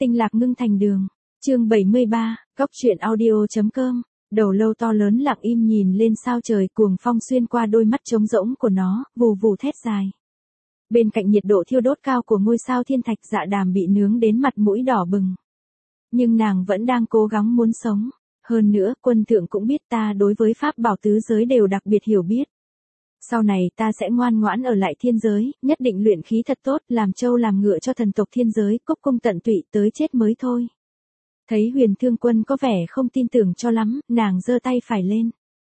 Tinh lạc ngưng thành đường. Chương 73, Cóc truyện audio.com. Đầu lâu to lớn lặng im nhìn lên sao trời, cuồng phong xuyên qua đôi mắt trống rỗng của nó, vù vù thét dài. Bên cạnh nhiệt độ thiêu đốt cao của ngôi sao thiên thạch, Dạ Đàm bị nướng đến mặt mũi đỏ bừng. Nhưng nàng vẫn đang cố gắng muốn sống. Hơn nữa, quân thượng cũng biết ta đối với pháp bảo tứ giới đều đặc biệt hiểu biết. Sau này ta sẽ ngoan ngoãn ở lại thiên giới, nhất định luyện khí thật tốt, làm trâu làm ngựa cho thần tộc thiên giới, cốc cung tận tụy tới chết mới thôi. Thấy Huyền Thương Quân có vẻ không tin tưởng cho lắm, nàng giơ tay phải lên.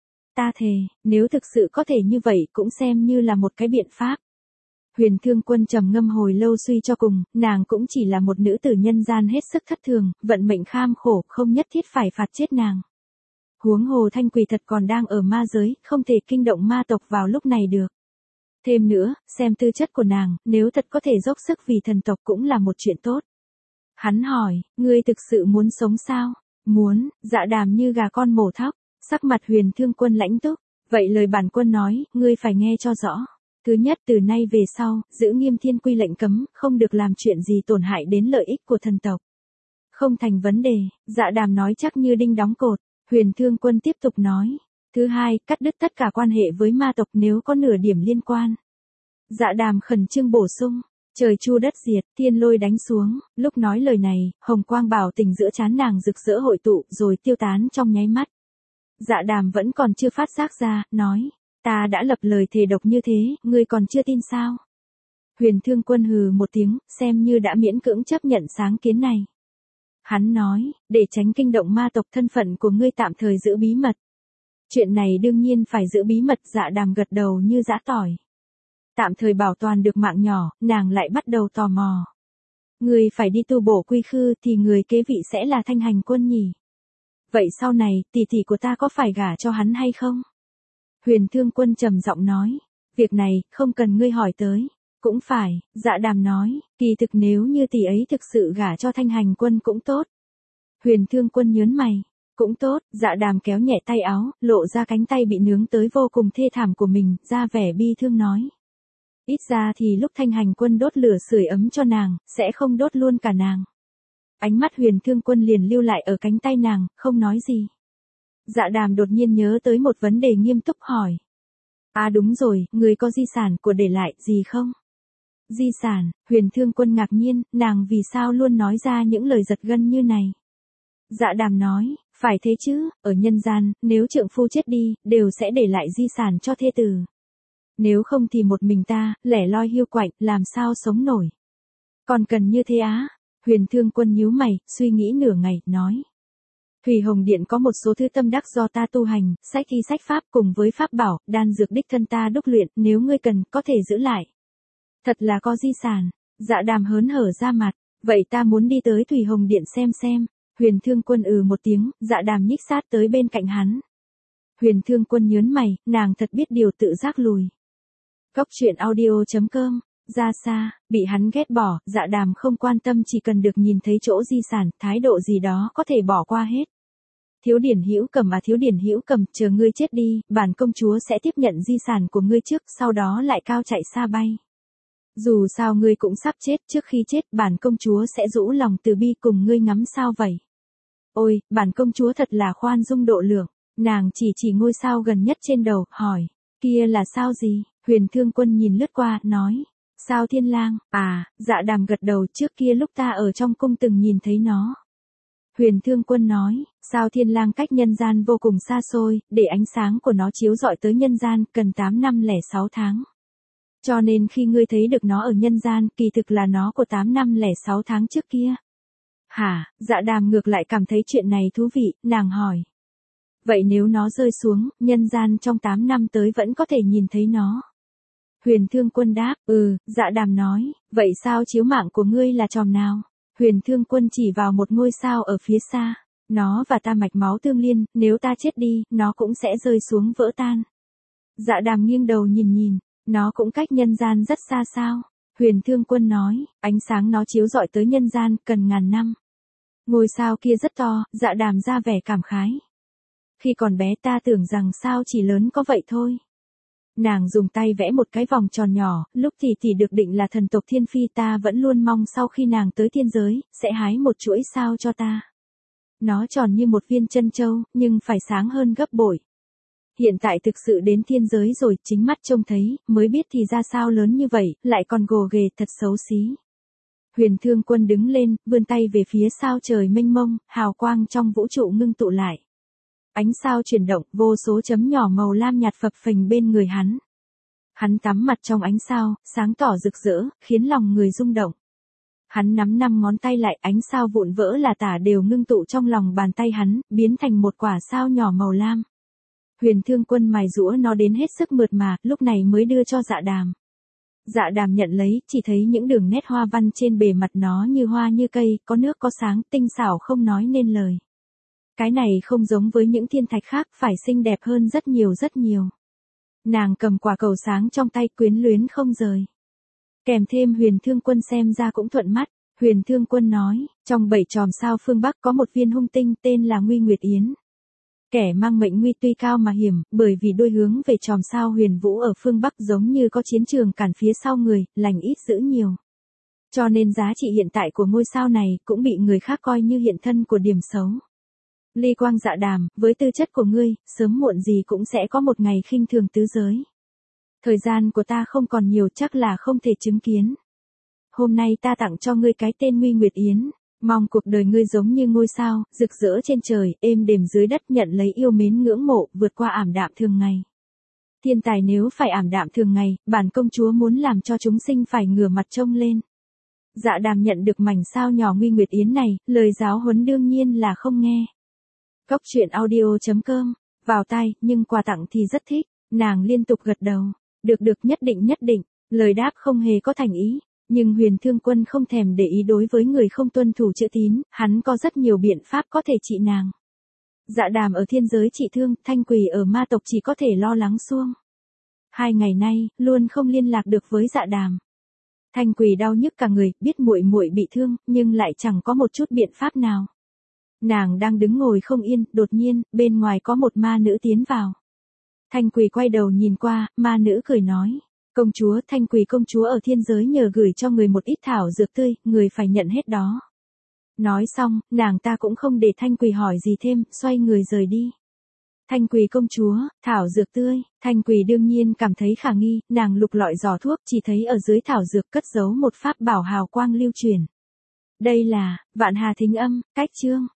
Ta thề, nếu thực sự có thể như vậy cũng xem như là một cái biện pháp. Huyền Thương Quân trầm ngâm hồi lâu suy cho cùng, nàng cũng chỉ là một nữ tử nhân gian hết sức thất thường, vận mệnh kham khổ, không nhất thiết phải phạt chết nàng. Huống hồ Thanh Quỳ thật còn đang ở ma giới, không thể kinh động ma tộc vào lúc này được. Thêm nữa, xem tư chất của nàng, nếu thật có thể dốc sức vì thần tộc cũng là một chuyện tốt. Hắn hỏi, ngươi thực sự muốn sống sao? Muốn. Dạ Đàm như gà con mổ thóc, sắc mặt Huyền Thương Quân lãnh túc. Vậy lời bản quân nói, ngươi phải nghe cho rõ. Thứ nhất, từ nay về sau, giữ nghiêm thiên quy lệnh cấm, không được làm chuyện gì tổn hại đến lợi ích của thần tộc. Không thành vấn đề. Dạ Đàm nói chắc như đinh đóng cột. Huyền Thương Quân tiếp tục nói. Thứ hai, cắt đứt tất cả quan hệ với ma tộc nếu có nửa điểm liên quan. Dạ Đàm khẩn trương bổ sung. Trời chu đất diệt, thiên lôi đánh xuống, lúc nói lời này, hồng quang bảo tình giữa trán nàng rực rỡ hội tụ rồi tiêu tán trong nháy mắt. Dạ Đàm vẫn còn chưa phát giác ra, nói. Ta đã lập lời thề độc như thế, ngươi còn chưa tin sao? Huyền Thương Quân hừ một tiếng, xem như đã miễn cưỡng chấp nhận sáng kiến này. Hắn nói, để tránh kinh động ma tộc, thân phận của ngươi tạm thời giữ bí mật. Chuyện này đương nhiên phải giữ bí mật. Dạ Đàm gật đầu như giã tỏi. Tạm thời bảo toàn được mạng nhỏ, nàng lại bắt đầu tò mò. Ngươi phải đi tu bổ quy khư thì người kế vị sẽ là Thanh Hành Quân nhỉ? Vậy sau này, tỷ tỷ của ta có phải gả cho hắn hay không? Huyền Thương Quân trầm giọng nói. Việc này, không cần ngươi hỏi tới. Cũng phải. Dạ Đàm nói, kỳ thực nếu như tỷ ấy thực sự gả cho Thanh Hành Quân cũng tốt. Huyền Thương Quân nhớn mày. Cũng tốt. Dạ Đàm kéo nhẹ tay áo, lộ ra cánh tay bị nướng tới vô cùng thê thảm của mình, ra vẻ bi thương nói. Ít ra thì lúc Thanh Hành Quân đốt lửa sưởi ấm cho nàng, sẽ không đốt luôn cả nàng. Ánh mắt Huyền Thương Quân liền lưu lại ở cánh tay nàng, không nói gì. Dạ Đàm đột nhiên nhớ tới một vấn đề nghiêm túc hỏi. À đúng rồi, người có di sản của để lại gì không? Di sản. Huyền Thương Quân ngạc nhiên, nàng vì sao luôn nói ra những lời giật gân như này? Dạ Đàm nói, phải thế chứ, ở nhân gian, nếu trượng phu chết đi, đều sẽ để lại di sản cho thê tử. Nếu không thì một mình ta, lẻ loi hiu quạnh, làm sao sống nổi. Còn cần như thế á? Huyền Thương Quân nhíu mày, suy nghĩ nửa ngày, nói. Thủy Hồng Điện có một số thứ tâm đắc do ta tu hành, sách thi sách pháp cùng với pháp bảo, đan dược đích thân ta đúc luyện, nếu ngươi cần, có thể giữ lại. Thật là có di sản. Dạ Đàm hớn hở ra mặt, vậy ta muốn đi tới Thủy Hồng Điện xem. Huyền Thương Quân một tiếng, Dạ Đàm nhích sát tới bên cạnh hắn. Huyền Thương Quân nhớn mày, nàng thật biết điều, tự giác lùi. Cóc truyện audio.com. Ra xa, bị hắn ghét bỏ, Dạ Đàm không quan tâm, chỉ cần được nhìn thấy chỗ di sản, thái độ gì đó có thể bỏ qua hết. Thiếu Điển Hữu Cầm Thiếu Điển Hữu Cầm, chờ ngươi chết đi, bản công chúa sẽ tiếp nhận di sản của ngươi trước, sau đó lại cao chạy xa bay. Dù sao ngươi cũng sắp chết, trước khi chết, bản công chúa sẽ rũ lòng từ bi cùng ngươi ngắm sao vậy. Ôi, bản công chúa thật là khoan dung độ lượng. Nàng chỉ ngôi sao gần nhất trên đầu, hỏi, kia là sao gì? Huyền Thương Quân nhìn lướt qua, nói, sao Thiên Lang? À, Dạ Đàm gật đầu, trước kia lúc ta ở trong cung từng nhìn thấy nó. Huyền Thương Quân nói, sao Thiên Lang cách nhân gian vô cùng xa xôi, để ánh sáng của nó chiếu rọi tới nhân gian, cần 8 năm lẻ 6 tháng. Cho nên khi ngươi thấy được nó ở nhân gian, kỳ thực là nó của 8 năm lẻ 6 tháng trước kia. Hả? Dạ Đàm ngược lại cảm thấy chuyện này thú vị, nàng hỏi. Vậy nếu nó rơi xuống, nhân gian trong 8 năm tới vẫn có thể nhìn thấy nó. Huyền Thương Quân đáp, Dạ Đàm nói, vậy sao chiếu mạng của ngươi là chòm nào? Huyền Thương Quân chỉ vào một ngôi sao ở phía xa. Nó và ta mạch máu tương liên, nếu ta chết đi, nó cũng sẽ rơi xuống vỡ tan. Dạ Đàm nghiêng đầu nhìn, nó cũng cách nhân gian rất xa sao? Huyền Thương Quân nói, ánh sáng nó chiếu rọi tới nhân gian, cần ngàn năm. Ngôi sao kia rất to, Dạ Đàm ra vẻ cảm khái. Khi còn bé ta tưởng rằng sao chỉ lớn có vậy thôi. Nàng dùng tay vẽ một cái vòng tròn nhỏ, lúc thì được định là thần tộc thiên phi, ta vẫn luôn mong sau khi nàng tới thiên giới, sẽ hái một chuỗi sao cho ta. Nó tròn như một viên chân châu, nhưng phải sáng hơn gấp bội. Hiện tại thực sự đến thiên giới rồi, chính mắt trông thấy, mới biết thì ra sao lớn như vậy, lại còn gồ ghề, thật xấu xí. Huyền Thương Quân đứng lên, vươn tay về phía sao trời mênh mông, hào quang trong vũ trụ ngưng tụ lại. Ánh sao chuyển động, vô số chấm nhỏ màu lam nhạt phập phình bên người hắn. Hắn tắm mặt trong ánh sao, sáng tỏ rực rỡ, khiến lòng người rung động. Hắn nắm 5 ngón tay lại, ánh sao vụn vỡ là tả đều ngưng tụ trong lòng bàn tay hắn, biến thành một quả sao nhỏ màu lam. Huyền Thương Quân mài giũa nó đến hết sức mượt mà, lúc này mới đưa cho Dạ Đàm. Dạ Đàm nhận lấy, chỉ thấy những đường nét hoa văn trên bề mặt nó như hoa như cây, có nước có sáng, tinh xảo không nói nên lời. Cái này không giống với những thiên thạch khác, phải xinh đẹp hơn rất nhiều rất nhiều. Nàng cầm quả cầu sáng trong tay, quyến luyến không rời. Kèm thêm Huyền Thương Quân xem ra cũng thuận mắt. Huyền Thương Quân nói, trong 7 chòm sao phương Bắc có một viên hung tinh tên là Nguy Nguyệt Yến. Kẻ mang mệnh nguy tuy cao mà hiểm, bởi vì đôi hướng về chòm sao huyền vũ ở phương Bắc giống như có chiến trường cản phía sau người, lành ít dữ nhiều. Cho nên giá trị hiện tại của ngôi sao này cũng bị người khác coi như hiện thân của điểm xấu. Ly Quang Dạ Đàm, với tư chất của ngươi, sớm muộn gì cũng sẽ có một ngày khinh thường tứ giới. Thời gian của ta không còn nhiều, chắc là không thể chứng kiến. Hôm nay ta tặng cho ngươi cái tên Nguy Nguyệt Yến. Mong cuộc đời ngươi giống như ngôi sao, rực rỡ trên trời, êm đềm dưới đất, nhận lấy yêu mến ngưỡng mộ, vượt qua ảm đạm thường ngày. Thiên tài nếu phải ảm đạm thường ngày, bản công chúa muốn làm cho chúng sinh phải ngửa mặt trông lên. Dạ Đàm nhận được mảnh sao nhỏ Nguy Nguyệt Yến này, lời giáo huấn đương nhiên là không nghe. Cốc truyện audio.com, vào tai, nhưng quà tặng thì rất thích, nàng liên tục gật đầu. Được nhất định, lời đáp không hề có thành ý. Nhưng Huyền Thương Quân không thèm để ý đối với người không tuân thủ chữ tín, hắn có rất nhiều biện pháp có thể trị nàng. Dạ Đàm ở thiên giới trị thương, Thanh Quỳ ở ma tộc chỉ có thể lo lắng suông. 2 ngày nay, luôn không liên lạc được với Dạ Đàm. Thanh Quỳ đau nhức cả người, biết muội muội bị thương, nhưng lại chẳng có một chút biện pháp nào. Nàng đang đứng ngồi không yên, đột nhiên, bên ngoài có một ma nữ tiến vào. Thanh Quỳ quay đầu nhìn qua, ma nữ cười nói. Công chúa, Thanh Quỳ công chúa ở thiên giới nhờ gửi cho người một ít thảo dược tươi, người phải nhận hết đó. Nói xong, nàng ta cũng không để Thanh Quỳ hỏi gì thêm, xoay người rời đi. Thanh Quỳ công chúa, thảo dược tươi, Thanh Quỳ đương nhiên cảm thấy khả nghi, nàng lục lọi giỏ thuốc, chỉ thấy ở dưới thảo dược cất giấu một pháp bảo hào quang lưu truyền. Đây là, Vạn Hà Thính Âm, cách chương.